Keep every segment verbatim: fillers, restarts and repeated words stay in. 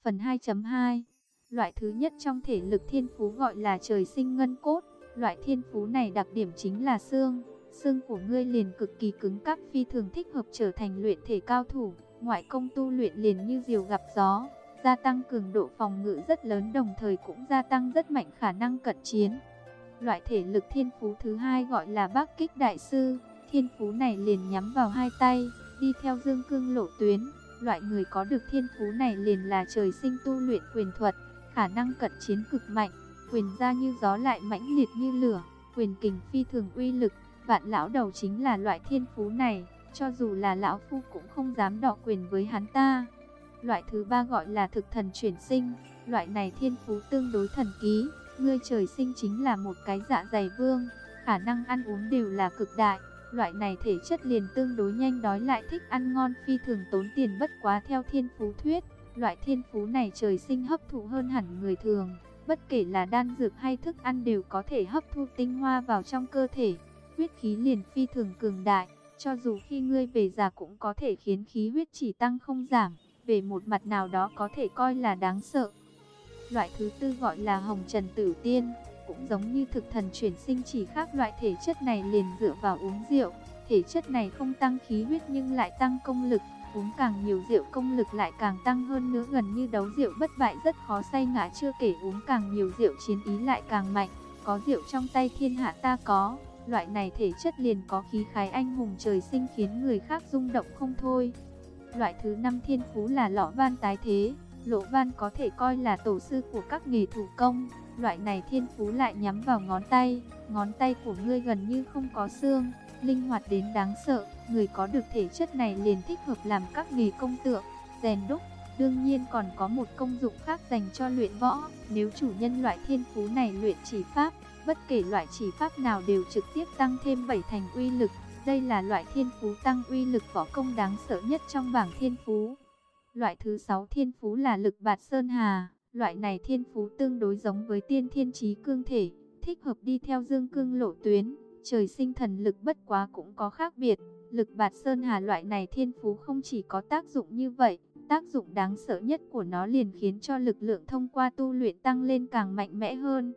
Phần hai chấm hai. Loại thứ nhất trong thể lực thiên phú gọi là trời sinh ngân cốt. Loại thiên phú này đặc điểm chính là xương. Xương của ngươi liền cực kỳ cứng cáp, phi thường thích hợp trở thành luyện thể cao thủ. Ngoại công tu luyện liền như diều gặp gió, gia tăng cường độ phòng ngự rất lớn, đồng thời cũng gia tăng rất mạnh khả năng cận chiến. Loại thể lực thiên phú thứ hai gọi là Bắc Kích Đại Sư. Thiên phú này liền nhắm vào hai tay, đi theo dương cương lộ tuyến. Loại người có được thiên phú này liền là trời sinh tu luyện quyền thuật, khả năng cận chiến cực mạnh, quyền ra như gió lại mãnh liệt như lửa, quyền kình phi thường uy lực. Vạn lão đầu chính là loại thiên phú này, cho dù là lão phu cũng không dám đọ quyền với hắn ta. Loại thứ ba gọi là thực thần chuyển sinh. Loại này thiên phú tương đối thần ký. Ngươi trời sinh chính là một cái dạ dày vương, khả năng ăn uống đều là cực đại. Loại này thể chất liền tương đối nhanh đói, lại thích ăn ngon, phi thường tốn tiền. Bất quá theo thiên phú thuyết, loại thiên phú này trời sinh hấp thụ hơn hẳn người thường. Bất kể là đan dược hay thức ăn đều có thể hấp thu tinh hoa vào trong cơ thể. Huyết khí liền phi thường cường đại, cho dù khi ngươi về già cũng có thể khiến khí huyết chỉ tăng không giảm. Về một mặt nào đó có thể coi là đáng sợ. Loại thứ tư gọi là Hồng Trần Tử Tiên, cũng giống như thực thần chuyển sinh, chỉ khác loại thể chất này liền dựa vào uống rượu. Thể chất này không tăng khí huyết nhưng lại tăng công lực, uống càng nhiều rượu công lực lại càng tăng hơn nữa, gần như đấu rượu bất bại, rất khó say ngã. Chưa kể uống càng nhiều rượu chiến ý lại càng mạnh, có rượu trong tay thiên hạ ta có. Loại này thể chất liền có khí khái anh hùng trời sinh, khiến người khác rung động không thôi. Loại thứ năm thiên phú là Lọ Van Tái Thế. Lỗ Van có thể coi là tổ sư của các nghề thủ công. Loại này thiên phú lại nhắm vào ngón tay. Ngón tay của ngươi gần như không có xương, linh hoạt đến đáng sợ. Người có được thể chất này liền thích hợp làm các nghề công tượng, rèn đúc. Đương nhiên còn có một công dụng khác dành cho luyện võ. Nếu chủ nhân loại thiên phú này luyện chỉ pháp, bất kể loại chỉ pháp nào đều trực tiếp tăng thêm bảy thành uy lực. Đây là loại thiên phú tăng uy lực võ công đáng sợ nhất trong bảng thiên phú. Loại thứ sáu thiên phú là Lực Bạt Sơn Hà. Loại này thiên phú tương đối giống với Tiên Thiên Chí Cương thể, thích hợp đi theo dương cương lộ tuyến, trời sinh thần lực, bất quá cũng có khác biệt. Lực Bạt Sơn Hà loại này thiên phú không chỉ có tác dụng như vậy, tác dụng đáng sợ nhất của nó liền khiến cho lực lượng thông qua tu luyện tăng lên càng mạnh mẽ hơn.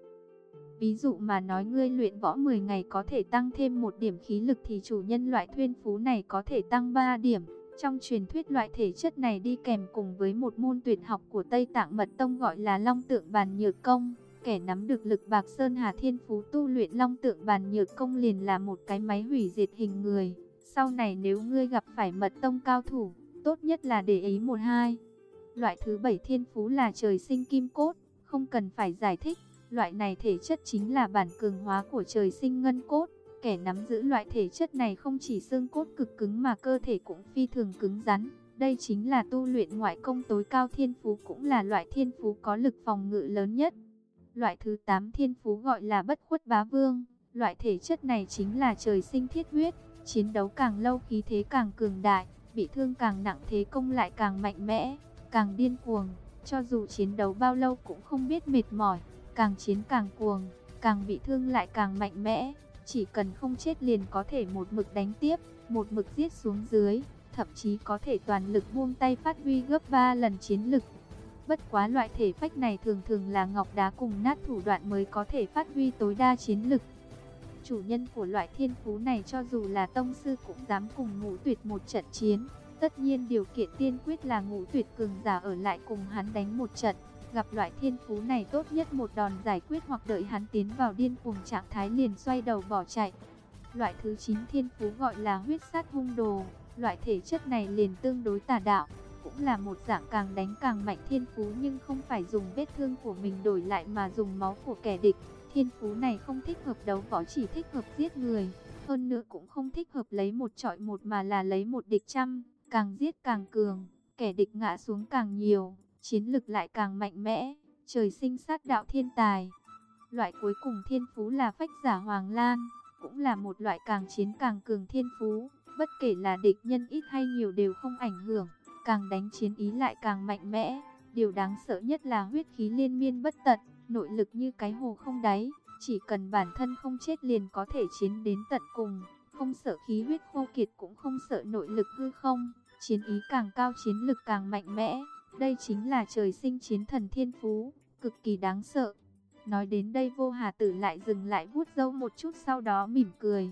Ví dụ mà nói, ngươi luyện võ mười ngày có thể tăng thêm một điểm khí lực, thì chủ nhân loại thiên phú này có thể tăng ba điểm. Trong truyền thuyết loại thể chất này đi kèm cùng với một môn tuyệt học của Tây Tạng Mật Tông gọi là Long Tượng Bàn Nhược Công. Kẻ nắm được Lực Bạt Sơn Hà thiên phú tu luyện Long Tượng Bàn Nhược Công liền là một cái máy hủy diệt hình người. Sau này nếu ngươi gặp phải Mật Tông cao thủ, tốt nhất là để ý một hai. Loại thứ bảy thiên phú là trời sinh kim cốt, không cần phải giải thích. Loại này thể chất chính là bản cường hóa của trời sinh ngân cốt. Kẻ nắm giữ loại thể chất này không chỉ xương cốt cực cứng mà cơ thể cũng phi thường cứng rắn. Đây chính là tu luyện ngoại công tối cao thiên phú, cũng là loại thiên phú có lực phòng ngự lớn nhất. Loại thứ tám thiên phú gọi là Bất Khuất Bá Vương. Loại thể chất này chính là trời sinh thiết huyết, chiến đấu càng lâu khí thế càng cường đại, bị thương càng nặng thế công lại càng mạnh mẽ, càng điên cuồng. Cho dù chiến đấu bao lâu cũng không biết mệt mỏi, càng chiến càng cuồng, càng bị thương lại càng mạnh mẽ. Chỉ cần không chết liền có thể một mực đánh tiếp, một mực giết xuống dưới, thậm chí có thể toàn lực buông tay phát huy gấp ba lần chiến lực. Bất quá loại thể phách này thường thường là ngọc đá cùng nát thủ đoạn mới có thể phát huy tối đa chiến lực. Chủ nhân của loại thiên phú này cho dù là tông sư cũng dám cùng Ngũ Tuyệt một trận chiến. Tất nhiên điều kiện tiên quyết là Ngũ Tuyệt cường giả ở lại cùng hắn đánh một trận. Gặp loại thiên phú này tốt nhất một đòn giải quyết, hoặc đợi hắn tiến vào điên cuồng trạng thái liền xoay đầu bỏ chạy. Loại thứ chín thiên phú gọi là Huyết Sát Hung Đồ. Loại thể chất này liền tương đối tà đạo, cũng là một dạng càng đánh càng mạnh thiên phú, nhưng không phải dùng vết thương của mình đổi lại mà dùng máu của kẻ địch. Thiên phú này không thích hợp đấu võ, chỉ thích hợp giết người. Hơn nữa cũng không thích hợp lấy một trọi một mà là lấy một địch trăm, càng giết càng cường, kẻ địch ngã xuống càng nhiều, chiến lực lại càng mạnh mẽ, trời sinh sát đạo thiên tài. Loại cuối cùng thiên phú là Phách Giả Hoàng Lan, cũng là một loại càng chiến càng cường thiên phú, bất kể là địch nhân ít hay nhiều đều không ảnh hưởng, càng đánh chiến ý lại càng mạnh mẽ. Điều đáng sợ nhất là huyết khí liên miên bất tận, nội lực như cái hồ không đáy, chỉ cần bản thân không chết liền có thể chiến đến tận cùng, không sợ khí huyết khô kiệt cũng không sợ nội lực hư không, chiến ý càng cao chiến lực càng mạnh mẽ. Đây chính là trời sinh chiến thần thiên phú, cực kỳ đáng sợ. Nói đến đây Vô Hà Tử lại dừng lại vuốt râu một chút, sau đó mỉm cười.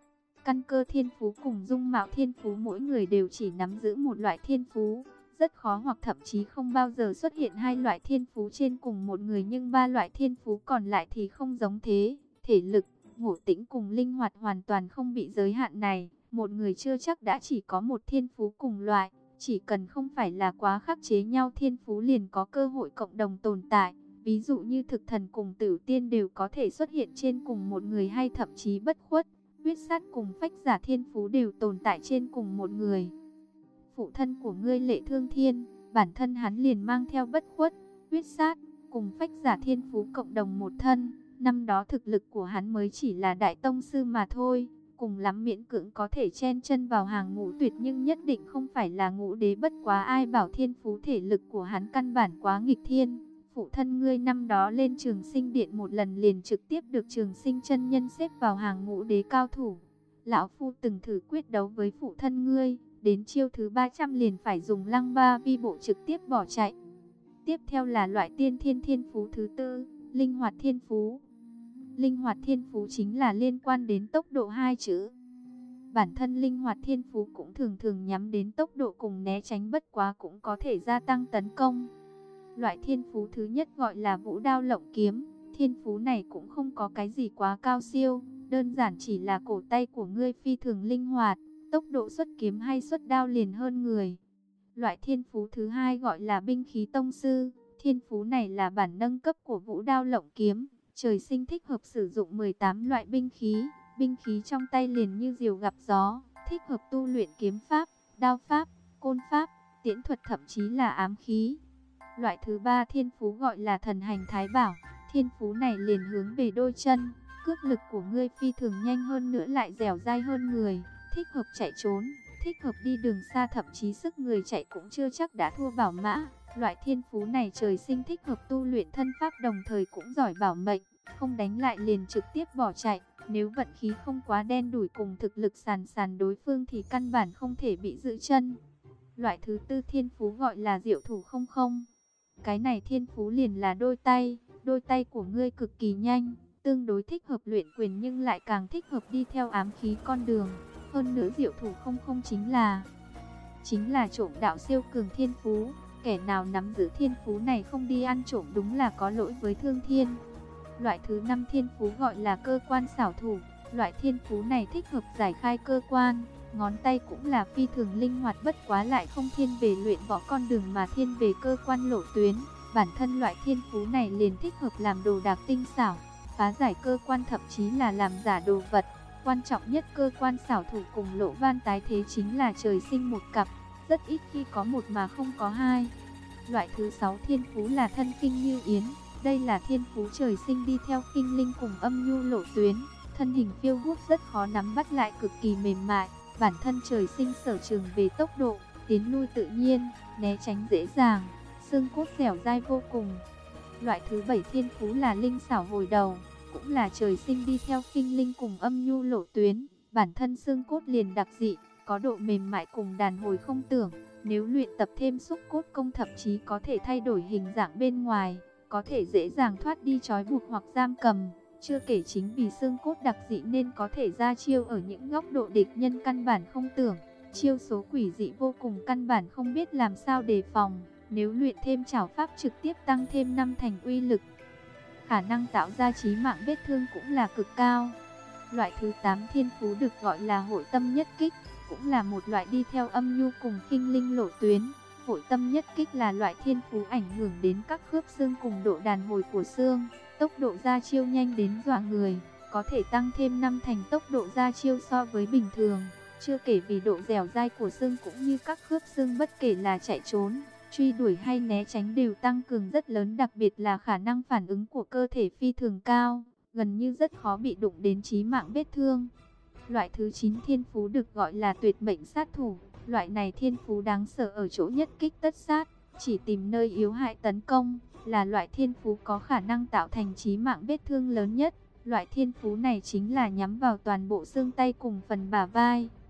Căn cơ thiên phú cùng dung mạo thiên phú mỗi người đều chỉ nắm giữ một loại thiên phú. Rất khó hoặc thậm chí không bao giờ xuất hiện hai loại thiên phú trên cùng một người, nhưng ba loại thiên phú còn lại thì không giống thế. Thể lực, ngộ tĩnh cùng linh hoạt hoàn toàn không bị giới hạn này. Một người chưa chắc đã chỉ có một thiên phú cùng loại, chỉ cần không phải là quá khắc chế nhau thiên phú liền có cơ hội cộng đồng tồn tại. Ví dụ như thực thần cùng tử tiên đều có thể xuất hiện trên cùng một người, hay thậm chí bất khuất, huyết sát cùng phách giả thiên phú đều tồn tại trên cùng một người. Phụ thân của ngươi Lệ Thương Thiên, bản thân hắn liền mang theo bất khuất, huyết sát cùng phách giả thiên phú cộng đồng một thân. Năm đó thực lực của hắn mới chỉ là đại tông sư mà thôi, cùng lắm miễn cưỡng có thể chen chân vào hàng ngũ tuyệt, nhưng nhất định không phải là ngũ đế. Bất quá ai bảo thiên phú thể lực của hắn căn bản quá nghịch thiên. Phụ thân ngươi năm đó lên Trường Sinh Điện một lần liền trực tiếp được Trường Sinh chân nhân xếp vào hàng ngũ đế cao thủ. Lão phu từng thử quyết đấu với phụ thân ngươi, đến chiêu thứ ba trăm liền phải dùng Lăng Ba Vi Bộ trực tiếp bỏ chạy. Tiếp theo là loại tiên thiên thiên phú thứ tư, linh hoạt thiên phú. Linh hoạt thiên phú chính là liên quan đến tốc độ hai chữ. Bản thân linh hoạt thiên phú cũng thường thường nhắm đến tốc độ cùng né tránh, bất quá cũng có thể gia tăng tấn công. Loại thiên phú thứ nhất gọi là vũ đao lộng kiếm. Thiên phú này cũng không có cái gì quá cao siêu, đơn giản chỉ là cổ tay của ngươi phi thường linh hoạt, tốc độ xuất kiếm hay xuất đao liền hơn người. Loại thiên phú thứ hai gọi là binh khí tông sư. Thiên phú này là bản nâng cấp của vũ đao lộng kiếm, trời sinh thích hợp sử dụng mười tám loại binh khí. Binh khí trong tay liền như diều gặp gió, thích hợp tu luyện kiếm pháp, đao pháp, côn pháp, tiễn thuật, thậm chí là ám khí. Loại thứ ba thiên phú gọi là thần hành thái bảo. Thiên phú này liền hướng về đôi chân, cước lực của ngươi phi thường nhanh, hơn nữa lại dẻo dai hơn người, thích hợp chạy trốn, thích hợp đi đường xa, thậm chí sức người chạy cũng chưa chắc đã thua bảo mã. Loại thiên phú này trời sinh thích hợp tu luyện thân pháp, đồng thời cũng giỏi bảo mệnh, không đánh lại liền trực tiếp bỏ chạy. Nếu vận khí không quá đen đủi cùng thực lực sàn sàn đối phương thì căn bản không thể bị giữ chân. Loại thứ tư thiên phú gọi là diệu thủ không không. Cái này thiên phú liền là đôi tay, đôi tay của ngươi cực kỳ nhanh, tương đối thích hợp luyện quyền nhưng lại càng thích hợp đi theo ám khí con đường. Hơn nữa diệu thủ không không chính là chính là trộm đạo siêu cường thiên phú. Kẻ nào nắm giữ thiên phú này không đi ăn trộm đúng là có lỗi với thương thiên. Loại thứ năm thiên phú gọi là cơ quan xảo thủ. Loại thiên phú này thích hợp giải khai cơ quan, ngón tay cũng là phi thường linh hoạt, bất quá lại không thiên về luyện võ con đường mà thiên về cơ quan lộ tuyến. Bản thân loại thiên phú này liền thích hợp làm đồ đạc tinh xảo, phá giải cơ quan, thậm chí là làm giả đồ vật. Quan trọng nhất, cơ quan xảo thủ cùng Lỗ Văn tái thế chính là trời sinh một cặp, rất ít khi có một mà không có hai. Loại thứ sáu thiên phú là thân kinh như yến. Đây là thiên phú trời sinh đi theo kinh linh cùng âm nhu lộ tuyến, thân hình phiêu hốt rất khó nắm bắt, lại cực kỳ mềm mại. Bản thân trời sinh sở trường về tốc độ, tiến lui tự nhiên, né tránh dễ dàng, xương cốt dẻo dai vô cùng. Loại thứ bảy thiên phú là linh xảo hồi đầu, cũng là trời sinh đi theo kinh linh cùng âm nhu lộ tuyến. Bản thân xương cốt liền đặc dị, có độ mềm mại cùng đàn hồi không tưởng. Nếu luyện tập thêm xúc cốt công, thậm chí có thể thay đổi hình dạng bên ngoài, có thể dễ dàng thoát đi trói buộc hoặc giam cầm. Chưa kể chính vì xương cốt đặc dị nên có thể ra chiêu ở những góc độ địch nhân căn bản không tưởng. Chiêu số quỷ dị vô cùng, căn bản không biết làm sao đề phòng. Nếu luyện thêm trảo pháp trực tiếp tăng thêm năm thành uy lực. Khả năng tạo ra chí mạng vết thương cũng là cực cao. Loại thứ tám thiên phú được gọi là hội tâm nhất kích, cũng là một loại đi theo âm nhu cùng kinh linh lộ tuyến. Hội tâm nhất kích là loại thiên phú ảnh hưởng đến các khớp xương cùng độ đàn hồi của xương. Tốc độ ra chiêu nhanh đến dọa người, có thể tăng thêm năm thành tốc độ ra chiêu so với bình thường. Chưa kể vì độ dẻo dai của xương cũng như các khớp xương, bất kể là chạy trốn, truy đuổi hay né tránh đều tăng cường rất lớn, đặc biệt là khả năng phản ứng của cơ thể phi thường cao, gần như rất khó bị đụng đến chí mạng vết thương. Loại thứ chín thiên phú được gọi là tuyệt mệnh sát thủ. Loại này thiên phú đáng sợ ở chỗ nhất kích tất sát, chỉ tìm nơi yếu hại tấn công, là loại thiên phú có khả năng tạo thành chí mạng vết thương lớn nhất. Loại thiên phú này chính là nhắm vào toàn bộ xương tay cùng phần bả vai.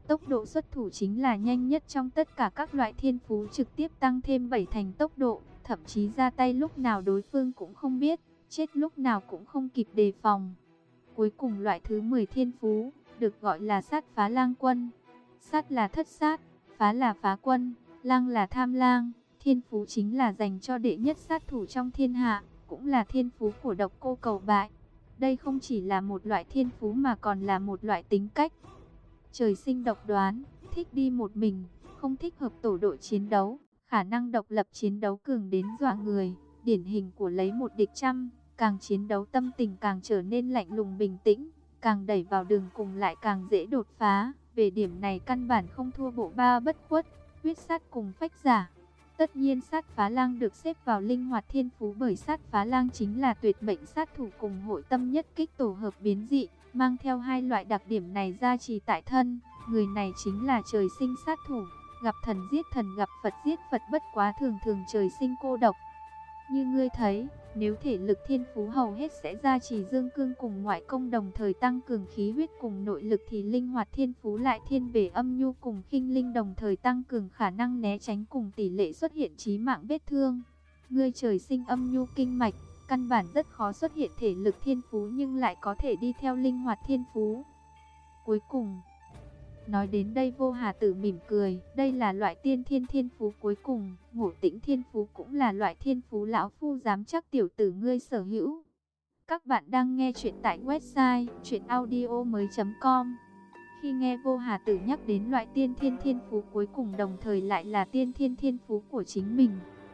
Tốc độ xuất thủ chính là nhanh nhất trong tất cả các loại thiên phú, trực tiếp tăng thêm bảy thành tốc độ, thậm chí ra tay lúc nào đối phương cũng không biết, chết lúc nào cũng không kịp đề phòng. Cuối cùng loại thứ mười thiên phú, được gọi là sát phá lang quân. Sát là thất sát, phá là phá quân, lang là tham lang. Thiên phú chính là dành cho đệ nhất sát thủ trong thiên hạ, cũng là thiên phú của độc cô cầu bại. Đây không chỉ là một loại thiên phú mà còn là một loại tính cách. Trời sinh độc đoán, thích đi một mình, không thích hợp tổ đội chiến đấu, khả năng độc lập chiến đấu cường đến dọa người, điển hình của lấy một địch trăm, càng chiến đấu tâm tình càng trở nên lạnh lùng bình tĩnh, càng đẩy vào đường cùng lại càng dễ đột phá. Về điểm này căn bản không thua bộ ba bất khuất, huyết sát cùng phách giả. Tất nhiên sát phá lang được xếp vào linh hoạt thiên phú bởi sát phá lang chính là tuyệt mệnh sát thủ cùng hội tâm nhất kích tổ hợp biến dị, mang theo hai loại đặc điểm này gia trì tại thân. Người này chính là trời sinh sát thủ, gặp thần giết thần, gặp Phật giết Phật, bất quá thường thường trời sinh cô độc. Như ngươi thấy, nếu thể lực thiên phú hầu hết sẽ gia trì dương cương cùng ngoại công đồng thời tăng cường khí huyết cùng nội lực, thì linh hoạt thiên phú lại thiên về âm nhu cùng khinh linh đồng thời tăng cường khả năng né tránh cùng tỷ lệ xuất hiện chí mạng vết thương. Ngươi trời sinh âm nhu kinh mạch, căn bản rất khó xuất hiện thể lực thiên phú nhưng lại có thể đi theo linh hoạt thiên phú. Cuối cùng, nói đến đây Vô Hà Tử mỉm cười, đây là loại tiên thiên thiên phú cuối cùng, Ngộ Tĩnh thiên phú cũng là loại thiên phú lão phu dám chắc tiểu tử ngươi sở hữu. Các bạn đang nghe chuyện tại website truyện audio mới chấm com. Khi nghe Vô Hà Tử nhắc đến loại tiên thiên thiên phú cuối cùng đồng thời lại là tiên thiên thiên phú của chính mình,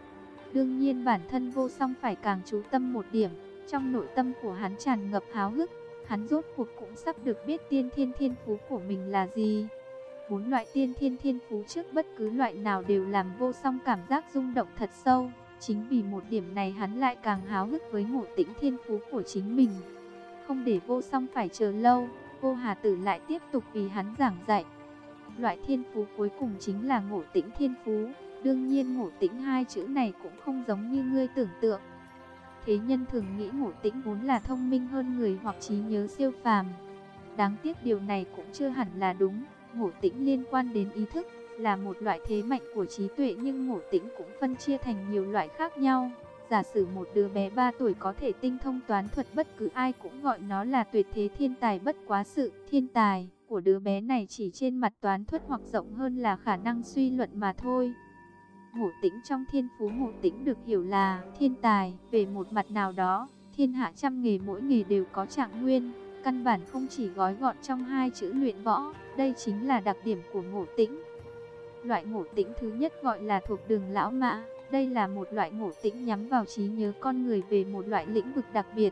đương nhiên bản thân Vô Song phải càng chú tâm một điểm, trong nội tâm của hắn tràn ngập háo hức. Hắn rốt cuộc cũng sắp được biết tiên thiên thiên phú của mình là gì. Bốn loại tiên thiên thiên phú trước bất cứ loại nào đều làm Vô Song cảm giác rung động thật sâu. Chính vì một điểm này hắn lại càng háo hức với Ngộ Tĩnh thiên phú của chính mình. Không để Vô Song phải chờ lâu, Vô Hà Tử lại tiếp tục vì hắn giảng dạy. Loại thiên phú cuối cùng chính là Ngộ Tĩnh thiên phú. Đương nhiên Ngộ Tĩnh hai chữ này cũng không giống như ngươi tưởng tượng. Thế nhân thường nghĩ Ngộ Tĩnh vốn là thông minh hơn người hoặc trí nhớ siêu phàm. Đáng tiếc điều này cũng chưa hẳn là đúng. Ngộ Tĩnh liên quan đến ý thức, là một loại thế mạnh của trí tuệ, nhưng Ngộ Tĩnh cũng phân chia thành nhiều loại khác nhau. Giả sử một đứa bé ba tuổi có thể tinh thông toán thuật, bất cứ ai cũng gọi nó là tuyệt thế thiên tài, bất quá sự thiên tài của đứa bé này chỉ trên mặt toán thuật hoặc rộng hơn là khả năng suy luận mà thôi. Ngộ Tĩnh trong thiên phú Ngộ Tĩnh được hiểu là thiên tài, về một mặt nào đó, thiên hạ trăm nghề mỗi nghề đều có trạng nguyên, căn bản không chỉ gói gọn trong hai chữ luyện võ, đây chính là đặc điểm của Ngộ Tĩnh. Loại Ngộ Tĩnh thứ nhất gọi là thuộc đường lão mã, đây là một loại Ngộ Tĩnh nhắm vào trí nhớ con người về một loại lĩnh vực đặc biệt.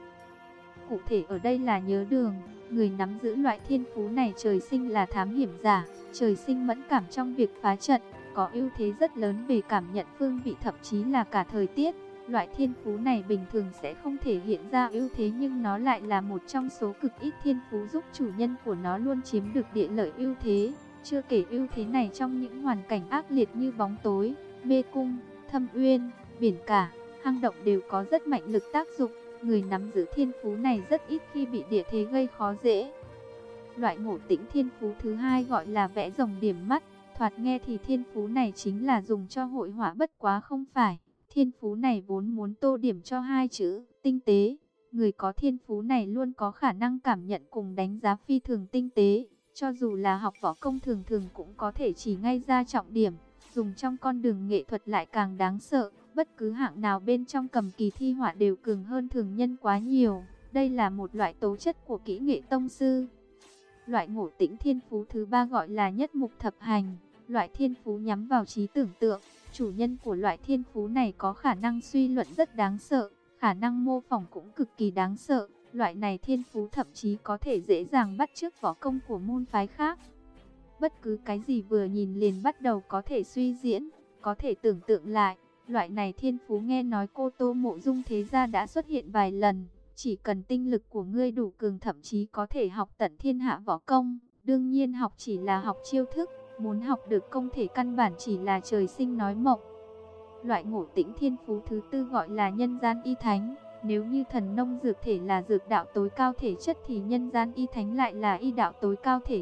Cụ thể ở đây là nhớ đường, người nắm giữ loại thiên phú này trời sinh là thám hiểm giả, trời sinh mẫn cảm trong việc phá trận, có ưu thế rất lớn về cảm nhận phương vị thậm chí là cả thời tiết. Loại thiên phú này bình thường sẽ không thể hiện ra ưu thế, nhưng nó lại là một trong số cực ít thiên phú giúp chủ nhân của nó luôn chiếm được địa lợi ưu thế. Chưa kể ưu thế này trong những hoàn cảnh ác liệt như bóng tối, mê cung, thâm uyên, biển cả, hang động đều có rất mạnh lực tác dụng. Người nắm giữ thiên phú này rất ít khi bị địa thế gây khó dễ. Loại Ngộ Tĩnh thiên phú thứ hai gọi là vẽ rồng điểm mắt. Thoạt nghe thì thiên phú này chính là dùng cho hội họa, bất quá không phải. Thiên phú này vốn muốn tô điểm cho hai chữ tinh tế. Người có thiên phú này luôn có khả năng cảm nhận cùng đánh giá phi thường tinh tế. Cho dù là học võ công thường thường cũng có thể chỉ ngay ra trọng điểm. Dùng trong con đường nghệ thuật lại càng đáng sợ. Bất cứ hạng nào bên trong cầm kỳ thi họa đều cường hơn thường nhân quá nhiều. Đây là một loại tố chất của kỹ nghệ tông sư. Loại Ngộ Tĩnh thiên phú thứ ba gọi là nhất mục thập hành. Loại thiên phú nhắm vào trí tưởng tượng. Chủ nhân của loại thiên phú này có khả năng suy luận rất đáng sợ, khả năng mô phỏng cũng cực kỳ đáng sợ. Loại này thiên phú thậm chí có thể dễ dàng bắt chước võ công của môn phái khác. Bất cứ cái gì vừa nhìn liền bắt đầu có thể suy diễn, có thể tưởng tượng lại. Loại này thiên phú nghe nói Cô Tô Mộ Dung thế gia đã xuất hiện vài lần. Chỉ cần tinh lực của ngươi đủ cường, thậm chí có thể học tận thiên hạ võ công. Đương nhiên học chỉ là học chiêu thức, muốn học được công thể căn bản chỉ là trời sinh nói mộng. Loại Ngộ Tĩnh thiên phú thứ tư gọi là nhân gian y thánh. Nếu như thần nông dược thể là dược đạo tối cao thể chất thì nhân gian y thánh lại là y đạo tối cao thể chất.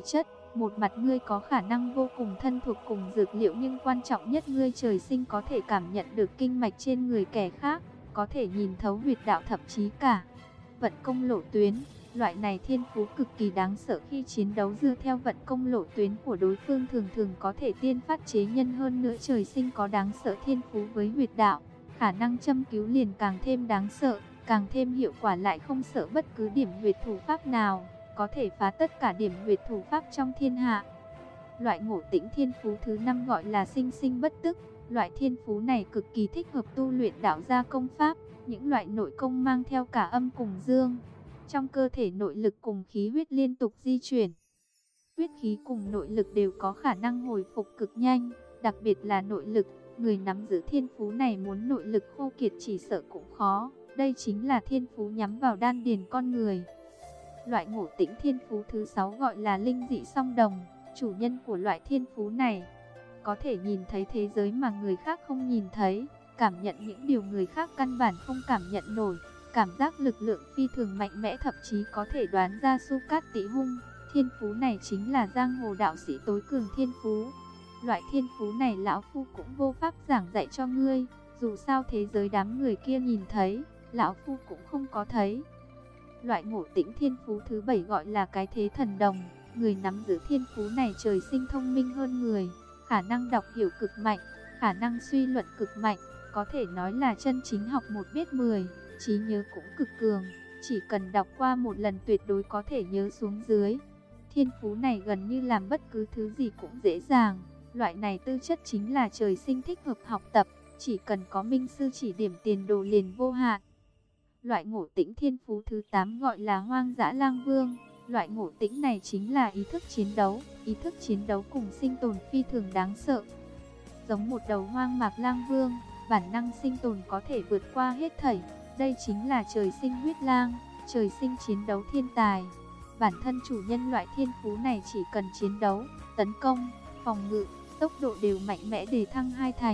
Một mặt ngươi có khả năng vô cùng thân thuộc cùng dược liệu, nhưng quan trọng nhất ngươi trời sinh có thể cảm nhận được kinh mạch trên người kẻ khác, có thể nhìn thấu huyệt đạo, thậm chí cả vận công lộ tuyến. Loại này thiên phú cực kỳ đáng sợ, khi chiến đấu dựa theo vận công lộ tuyến của đối phương thường thường có thể tiên phát chế nhân. Hơn nữa trời sinh có đáng sợ thiên phú với huyệt đạo, khả năng châm cứu liền càng thêm đáng sợ, càng thêm hiệu quả, lại không sợ bất cứ điểm huyệt thủ pháp nào, có thể phá tất cả điểm huyệt thủ pháp trong thiên hạ. Loại ngộ tĩnh thiên phú thứ năm gọi là sinh sinh bất tức. Loại thiên phú này cực kỳ thích hợp tu luyện đạo gia công pháp, những loại nội công mang theo cả âm cùng dương. Trong cơ thể nội lực cùng khí huyết liên tục di chuyển. Huyết khí cùng nội lực đều có khả năng hồi phục cực nhanh, đặc biệt là nội lực. Người nắm giữ thiên phú này muốn nội lực khô kiệt chỉ sợ cũng khó. Đây chính là thiên phú nhắm vào đan điền con người. Loại ngộ tĩnh thiên phú thứ sáu gọi là linh dị song đồng. Chủ nhân của loại thiên phú này có thể nhìn thấy thế giới mà người khác không nhìn thấy, cảm nhận những điều người khác căn bản không cảm nhận nổi, cảm giác lực lượng phi thường mạnh mẽ, thậm chí có thể đoán ra Su Cát Tị Hung. Thiên phú này chính là giang hồ đạo sĩ tối cường thiên phú. Loại thiên phú này lão phu cũng vô pháp giảng dạy cho ngươi, dù sao thế giới đám người kia nhìn thấy, lão phu cũng không có thấy. Loại ngộ tĩnh thiên phú thứ bảy gọi là cái thế thần đồng. Người nắm giữ thiên phú này trời sinh thông minh hơn người, khả năng đọc hiểu cực mạnh, khả năng suy luận cực mạnh, có thể nói là chân chính học một biết mười, trí nhớ cũng cực cường, chỉ cần đọc qua một lần tuyệt đối có thể nhớ xuống dưới. Thiên phú này gần như làm bất cứ thứ gì cũng dễ dàng, loại này tư chất chính là trời sinh thích hợp học tập, chỉ cần có minh sư chỉ điểm tiền đồ liền vô hạn. Loại ngộ tĩnh thiên phú thứ tám gọi là hoang dã lang vương. Loại ngộ tĩnh này chính là ý thức chiến đấu, ý thức chiến đấu cùng sinh tồn phi thường đáng sợ. Giống một đầu hoang mạc lang vương, bản năng sinh tồn có thể vượt qua hết thảy. Đây chính là trời sinh huyết lang, trời sinh chiến đấu thiên tài. Bản thân chủ nhân loại thiên phú này chỉ cần chiến đấu, tấn công, phòng ngự, tốc độ đều mạnh mẽ để thăng hai thành.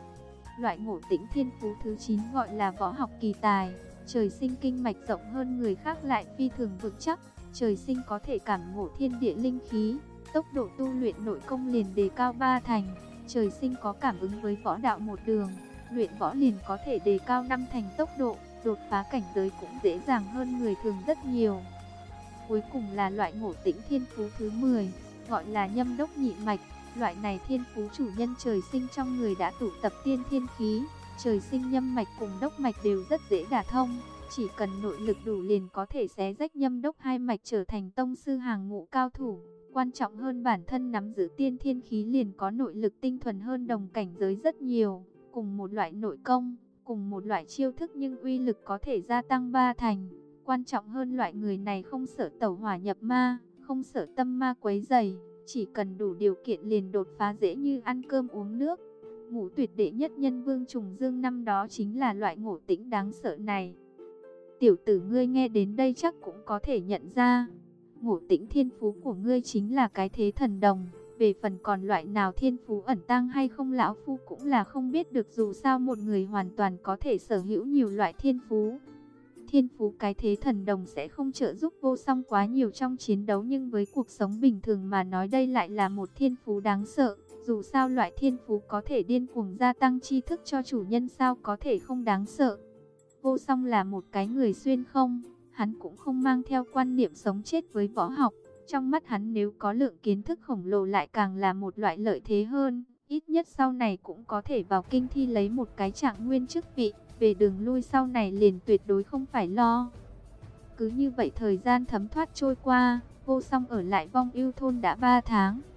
Loại ngộ tĩnh thiên phú thứ chín gọi là võ học kỳ tài. Trời sinh kinh mạch rộng hơn người khác lại phi thường vững chắc. Trời sinh có thể cảm ngộ thiên địa linh khí, tốc độ tu luyện nội công liền đề cao ba thành. Trời sinh có cảm ứng với võ đạo một đường, luyện võ liền có thể đề cao năm thành tốc độ, đột phá cảnh giới cũng dễ dàng hơn người thường rất nhiều. Cuối cùng là loại ngộ tĩnh thiên phú thứ mười, gọi là nhâm đốc nhị mạch. Loại này thiên phú chủ nhân trời sinh trong người đã tụ tập tiên thiên khí, trời sinh nhâm mạch cùng đốc mạch đều rất dễ đả thông. Chỉ cần nội lực đủ liền có thể xé rách nhâm đốc hai mạch trở thành tông sư hàng ngũ cao thủ. Quan trọng hơn bản thân nắm giữ tiên thiên khí liền có nội lực tinh thuần hơn đồng cảnh giới rất nhiều. Cùng một loại nội công, cùng một loại chiêu thức nhưng uy lực có thể gia tăng ba thành. Quan trọng hơn loại người này không sợ tẩu hỏa nhập ma, không sợ tâm ma quấy rầy, chỉ cần đủ điều kiện liền đột phá dễ như ăn cơm uống nước. Ngũ tuyệt đệ nhất nhân Vương Trùng Dương năm đó chính là loại ngộ tĩnh đáng sợ này. Tiểu tử ngươi nghe đến đây chắc cũng có thể nhận ra, ngộ tĩnh thiên phú của ngươi chính là cái thế thần đồng. Về phần còn loại nào thiên phú ẩn tàng hay không lão phu cũng là không biết được, dù sao một người hoàn toàn có thể sở hữu nhiều loại thiên phú. Thiên phú cái thế thần đồng sẽ không trợ giúp vô song quá nhiều trong chiến đấu, nhưng với cuộc sống bình thường mà nói đây lại là một thiên phú đáng sợ. Dù sao loại thiên phú có thể điên cuồng gia tăng tri thức cho chủ nhân, sao có thể không đáng sợ. Vô song là một cái người xuyên không, hắn cũng không mang theo quan niệm sống chết với võ học. Trong mắt hắn nếu có lượng kiến thức khổng lồ lại càng là một loại lợi thế hơn. Ít nhất sau này cũng có thể vào kinh thi lấy một cái trạng nguyên chức vị. Về đường lui sau này liền tuyệt đối không phải lo. Cứ như vậy thời gian thấm thoát trôi qua, Vô Song ở lại Vong Ưu thôn đã ba tháng.